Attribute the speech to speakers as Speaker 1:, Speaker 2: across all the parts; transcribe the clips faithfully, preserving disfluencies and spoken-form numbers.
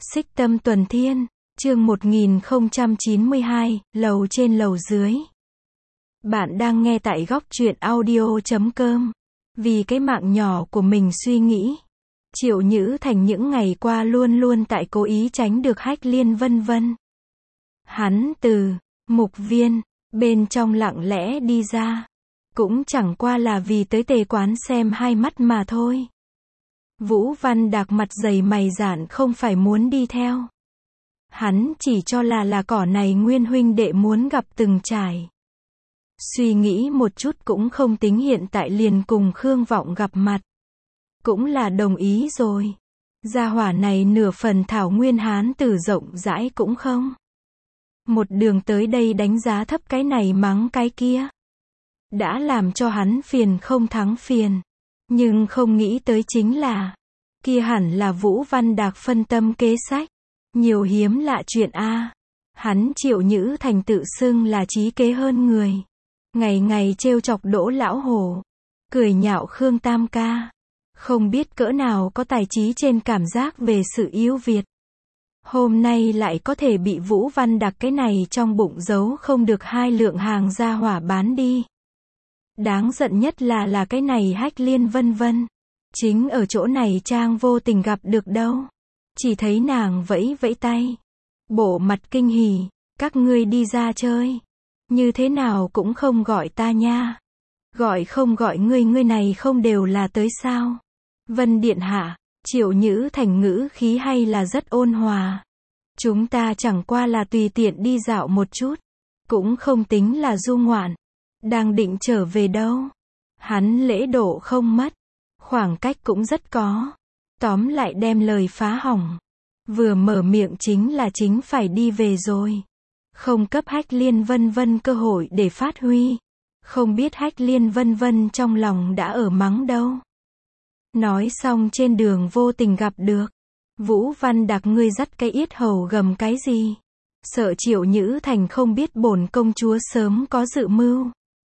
Speaker 1: Xích Tâm Tuần Thiên, chương một nghìn không trăm chín mươi hai, lầu trên lầu dưới. Bạn đang nghe tại góc truyện audio chấm com. Vì cái mạng nhỏ của mình suy nghĩ. Triệu Nhữ Thành những ngày qua luôn luôn tại cố ý tránh được Hách Liên vân vân. Hắn từ mục viên bên trong lặng lẽ đi ra, cũng chẳng qua là vì tới Tề quán xem hai mắt mà thôi. Vũ Văn Đạc mặt dày mày dạn không phải muốn đi theo. Hắn chỉ cho là là cỏ này nguyên huynh đệ muốn gặp từng trải. Suy nghĩ một chút cũng không tính hiện tại liền cùng Khương Vọng gặp mặt. Cũng là đồng ý rồi. Gia hỏa này nửa phần thảo nguyên hán tử rộng rãi cũng không. Một đường tới đây đánh giá thấp cái này mắng cái kia. Đã làm cho hắn phiền không thắng phiền. Nhưng không nghĩ tới chính là, kia hẳn là Vũ Văn Đạc phân tâm kế sách. Nhiều hiếm lạ chuyện a. Hắn Triệu Nhữ Thành tự xưng là trí kế hơn người. Ngày ngày trêu chọc Đỗ lão hổ, cười nhạo Khương Tam ca. Không biết cỡ nào có tài trí trên cảm giác về sự yếu Việt. Hôm nay lại có thể bị Vũ Văn Đạc cái này trong bụng giấu không được hai lượng hàng ra hỏa bán đi. Đáng giận nhất là là cái này Hách Liên vân vân. Chính ở chỗ này Trang vô tình gặp được đâu. Chỉ thấy nàng vẫy vẫy tay. Bộ mặt kinh hỉ, các ngươi đi ra chơi. Như thế nào cũng không gọi ta nha. Gọi không gọi ngươi ngươi này không đều là tới sao. Vân điện hạ, Triệu Nhữ Thành ngữ khí hay là rất ôn hòa. Chúng ta chẳng qua là tùy tiện đi dạo một chút. Cũng không tính là du ngoạn. Đang định trở về đâu. Hắn lễ độ không mất. Khoảng cách cũng rất có. Tóm lại đem lời phá hỏng. Vừa mở miệng chính là chính phải đi về rồi. Không cấp Hách Liên vân vân cơ hội để phát huy. Không biết Hách Liên vân vân trong lòng đã ở mắng đâu. Nói xong trên đường vô tình gặp được. Vũ Văn Đạc ngươi dắt cái yết hầu gầm cái gì. Sợ Triệu Nhữ Thành không biết bổn công chúa sớm có dự mưu.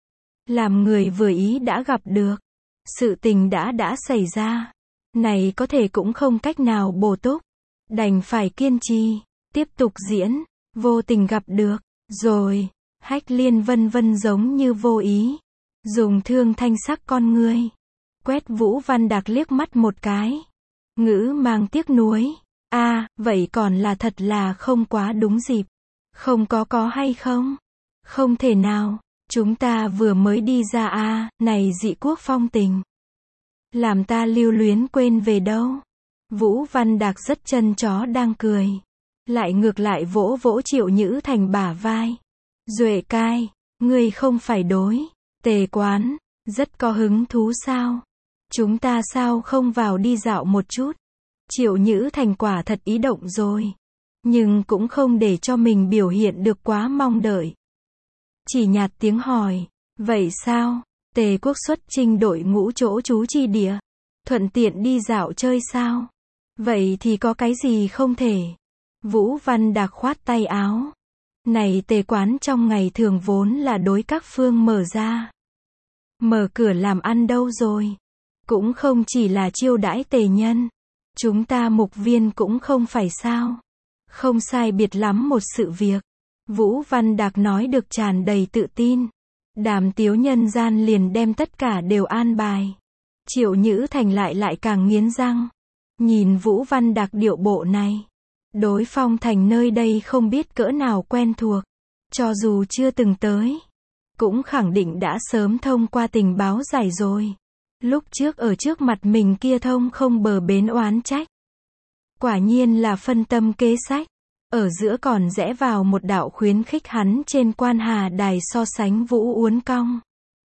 Speaker 1: Làm người vừa ý đã gặp được. Sự tình đã đã xảy ra. Này có thể cũng không cách nào bổ túc. Đành phải kiên trì. Tiếp tục diễn. Vô tình gặp được. Rồi. Hách Liên vân vân giống như vô ý. Dùng thương thanh sắc con ngươi. Quét Vũ Văn Đạc liếc mắt một cái. Ngữ mang tiếc nuối. A, à, vậy còn là thật là không quá đúng dịp. Không có có hay không? Không thể nào. Chúng ta vừa mới đi ra a, à, này dị quốc phong tình. Làm ta lưu luyến quên về đâu. Vũ Văn Đạc rất chân chó đang cười. Lại ngược lại vỗ vỗ Triệu Nhữ Thành bả vai. Duệ cai, ngươi không phải đối. Tề quán, rất có hứng thú sao? Chúng ta sao không vào đi dạo một chút? Triệu Nhữ Thành quả thật ý động rồi. Nhưng cũng không để cho mình biểu hiện được quá mong đợi. Chỉ nhạt tiếng hỏi, vậy sao? Tề quốc xuất chinh đội ngũ chỗ trú chi địa. Thuận tiện đi dạo chơi sao? Vậy thì có cái gì không thể? Vũ Văn Đạc khoát tay áo. Này Tề quán trong ngày thường vốn là đối các phương mở ra. Mở cửa làm ăn đâu rồi? Cũng không chỉ là chiêu đãi tề nhân. Chúng ta mục viên cũng không phải sao. Không sai biệt lắm một sự việc. Vũ Văn Đạc nói được tràn đầy tự tin. Đàm tiếu nhân gian liền đem tất cả đều an bài. Triệu Nhữ Thành lại lại càng nghiến răng. Nhìn Vũ Văn Đạc điệu bộ này. Đối phong thành nơi đây không biết cỡ nào quen thuộc. Cho dù chưa từng tới. Cũng khẳng định đã sớm thông qua tình báo giải rồi. Lúc trước ở trước mặt mình kia thông không bờ bến oán trách. Quả nhiên là phân tâm kế sách. Ở giữa còn rẽ vào một đạo khuyến khích hắn trên quan hà đài so sánh vũ uốn cong.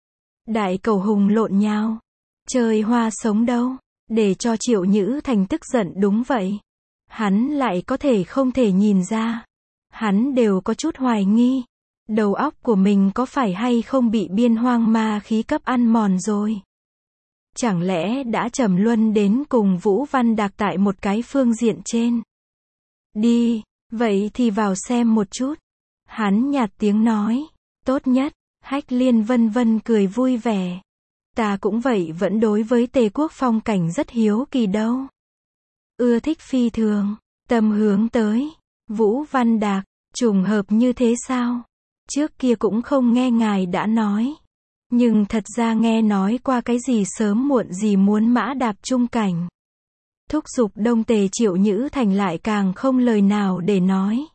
Speaker 1: Đại cầu hùng lộn nhào. Chơi hoa sống đâu. Để cho Triệu Nhữ Thành tức giận đúng vậy. Hắn lại có thể không thể nhìn ra. Hắn đều có chút hoài nghi. Đầu óc của mình có phải hay không bị biên hoang ma khí cấp ăn mòn rồi. Chẳng lẽ đã trầm luân đến cùng Vũ Văn Đạc tại một cái phương diện trên. Đi, vậy thì vào xem một chút. Hắn nhạt tiếng nói. Tốt nhất, Hách Liên vân vân cười vui vẻ. Ta cũng vậy vẫn đối với Tề quốc phong cảnh rất hiếu kỳ đâu. Ưa thích phi thường. tâm hướng tới. Vũ Văn Đạc, trùng hợp như thế sao? Trước kia cũng không nghe ngài đã nói. Nhưng thật ra nghe nói qua cái gì sớm muộn gì muốn mã đạp trung cảnh. Thúc giục Đông Tề Triệu Nhữ Thành lại càng không lời nào để nói.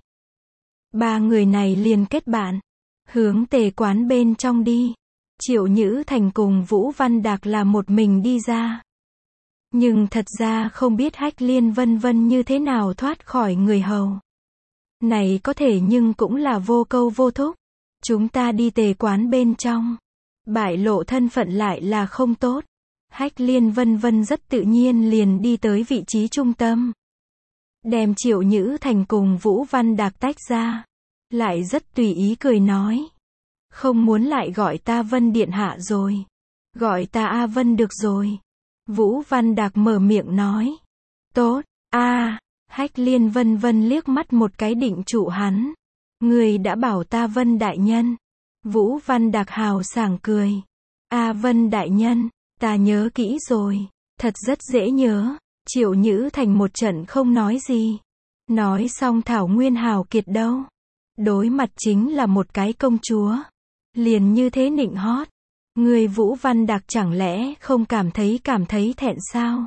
Speaker 1: Ba người này liền kết bạn, hướng Tề quán bên trong đi. Triệu Nhữ Thành cùng Vũ Văn Đạc là một mình đi ra. Nhưng thật ra không biết Hách Liên vân vân như thế nào thoát khỏi người hầu. Này có thể nhưng cũng là vô câu vô thúc. Chúng ta đi Tề quán bên trong. Bại lộ thân phận lại là không tốt. Hách Liên vân vân rất tự nhiên liền đi tới vị trí trung tâm. Đem Triệu Nhữ Thành cùng Vũ Văn Đạc tách ra. Lại rất tùy ý cười nói. Không muốn lại gọi ta Vân Điện Hạ rồi. Gọi ta A Vân được rồi. Vũ Văn Đạc mở miệng nói. Tốt, a Hách Liên vân vân liếc mắt một cái định trụ hắn. Người đã bảo ta Vân Đại Nhân. Vũ Văn Đạc hào sảng cười. A Vân Đại Nhân, ta nhớ kỹ rồi. Thật rất dễ nhớ. Triệu Nhữ Thành một trận không nói gì. Nói xong Thảo Nguyên hào kiệt đâu. Đối mặt chính là một cái công chúa. Liền như thế nịnh hót. Người Vũ Văn Đạc chẳng lẽ không cảm thấy cảm thấy thẹn sao?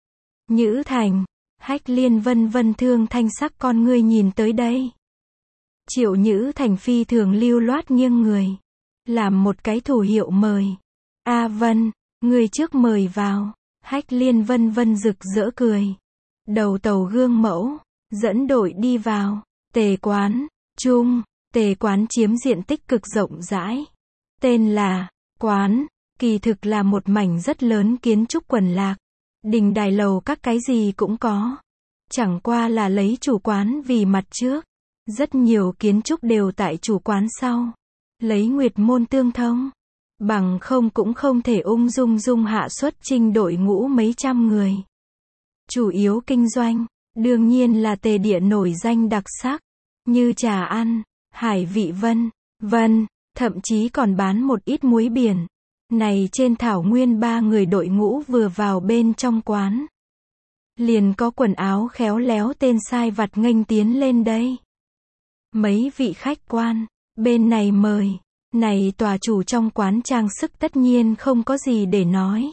Speaker 1: Nhữ Thành, Hách Liên vân vân thương thanh sắc con ngươi nhìn tới đây. Triệu Nhữ Thành phi thường lưu loát nghiêng người. Làm một cái thủ hiệu mời. A Vân, người trước mời vào. Hách Liên vân vân rực rỡ cười. Đầu tàu gương mẫu. Dẫn đội đi vào. Tề quán. Trung. Tề quán chiếm diện tích cực rộng rãi. Tên là quán. Kỳ thực là một mảnh rất lớn kiến trúc quần lạc. Đình đài lầu các cái gì cũng có. Chẳng qua là lấy chủ quán vì mặt trước. Rất nhiều kiến trúc đều tại chủ quán sau. Lấy nguyệt môn tương thông. Bằng không cũng không thể ung dung dung hạ xuất chinh đội ngũ mấy trăm người. Chủ yếu kinh doanh. Đương nhiên là Tề địa nổi danh đặc sắc. Như trà ăn, hải vị vân, vân. Thậm chí còn bán một ít muối biển. Này trên thảo nguyên ba người đội ngũ vừa vào bên trong quán. Liền có quần áo khéo léo tên sai vặt nghênh tiến lên đây. Mấy vị khách quan, bên này mời. Này tòa chủ trong quán trang sức tất nhiên không có gì để nói.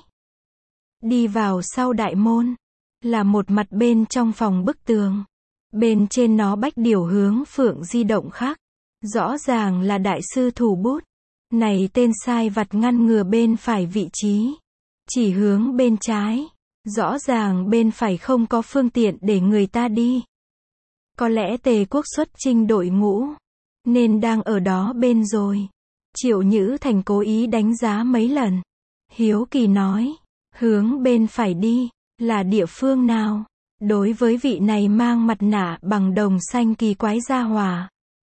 Speaker 1: Đi vào sau đại môn. Là một mặt bên trong phòng bức tường. Bên trên nó bách điều hướng phượng di động khác. Rõ ràng là đại sư thủ bút. Này tên sai vặt ngăn ngừa bên phải vị trí. Chỉ hướng bên trái. Rõ ràng bên phải không có phương tiện để người ta đi. Có lẽ Tề quốc xuất chinh đội ngũ. Nên đang ở đó bên rồi. Triệu Nhữ Thành cố ý đánh giá mấy lần. Hiếu kỳ nói. Hướng bên phải đi. Là địa phương nào? Đối với vị này mang mặt nạ bằng đồng xanh kỳ quái gia hỏa.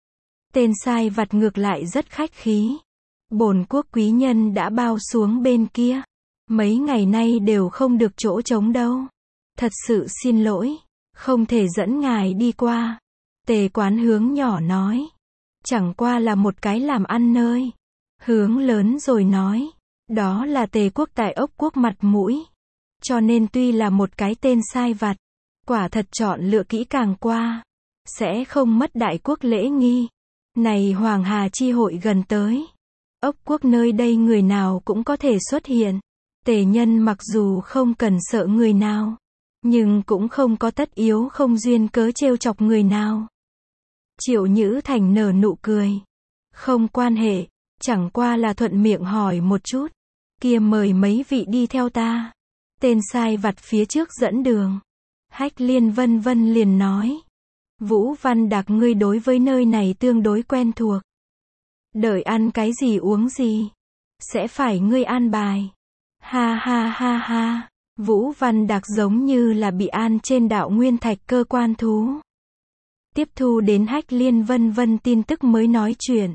Speaker 1: Tên sai vặt ngược lại rất khách khí. Bổn quốc quý nhân đã bao xuống bên kia. Mấy ngày nay đều không được chỗ trống đâu. Thật sự xin lỗi. Không thể dẫn ngài đi qua. Tề quán hướng nhỏ nói. Chẳng qua là một cái làm ăn nơi. Hướng lớn rồi nói. Đó là Tề quốc tại ốc quốc mặt mũi. Cho nên tuy là một cái tên sai vặt. Quả thật chọn lựa kỹ càng qua. Sẽ không mất đại quốc lễ nghi. Này Hoàng Hà chi hội gần tới. Ốc quốc nơi đây người nào cũng có thể xuất hiện. Tề nhân mặc dù không cần sợ người nào. Nhưng cũng không có tất yếu không duyên cớ trêu chọc người nào. Triệu Nhữ Thành nở nụ cười. Không quan hệ. Chẳng qua là thuận miệng hỏi một chút. Kia mời mấy vị đi theo ta. Tên sai vặt phía trước dẫn đường. Hách Liên vân vân liền nói. Vũ Văn Đạc ngươi đối với nơi này tương đối quen thuộc. Đợi ăn cái gì uống gì. Sẽ phải ngươi an bài. Ha ha ha ha. Vũ Văn Đạc giống như là bị an trên đạo nguyên thạch cơ quan thú. Tiếp thu đến Hách Liên vân vân tin tức mới nói chuyện.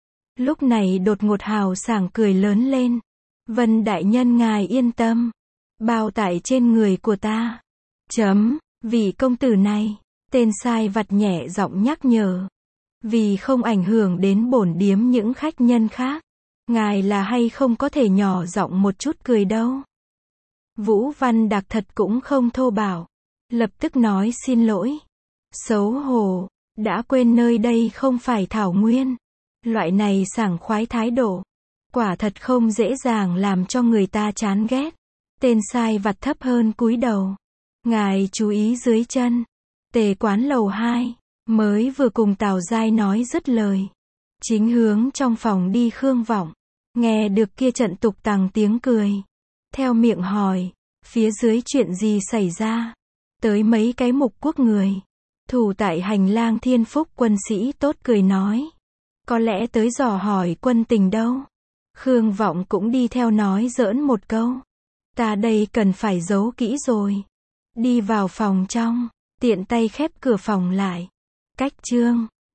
Speaker 1: Lúc này đột ngột hào sảng cười lớn lên. Vân đại nhân ngài yên tâm. Bao tải trên người của ta. Chấm, vì công tử này. Tên sai vặt nhẹ giọng nhắc nhở. Vì không ảnh hưởng đến bổn điếm những khách nhân khác. Ngài là hay không có thể nhỏ giọng một chút cười đâu. Vũ Văn Đạc thật cũng không thô bạo. Lập tức nói xin lỗi. Xấu hổ, đã quên nơi đây không phải thảo nguyên. Loại này sảng khoái thái độ, quả thật không dễ dàng làm cho người ta chán ghét. Tên sai vặt thấp hơn cúi đầu. Ngài chú ý dưới chân. Tề quán lầu hai, mới vừa cùng Tào Giai nói dứt lời. Chính hướng trong phòng đi Khương Vọng. Nghe được kia trận tục tằng tiếng cười. Theo miệng hỏi, phía dưới chuyện gì xảy ra? Tới mấy cái mục quốc người. Thủ tại hành lang Thiên Phúc quân sĩ tốt cười nói. Có lẽ tới dò hỏi quân tình đâu. Khương Vọng cũng đi theo nói giỡn một câu. Ta đây cần phải giấu kỹ rồi. Đi vào phòng trong, tiện tay khép cửa phòng lại. Cách chương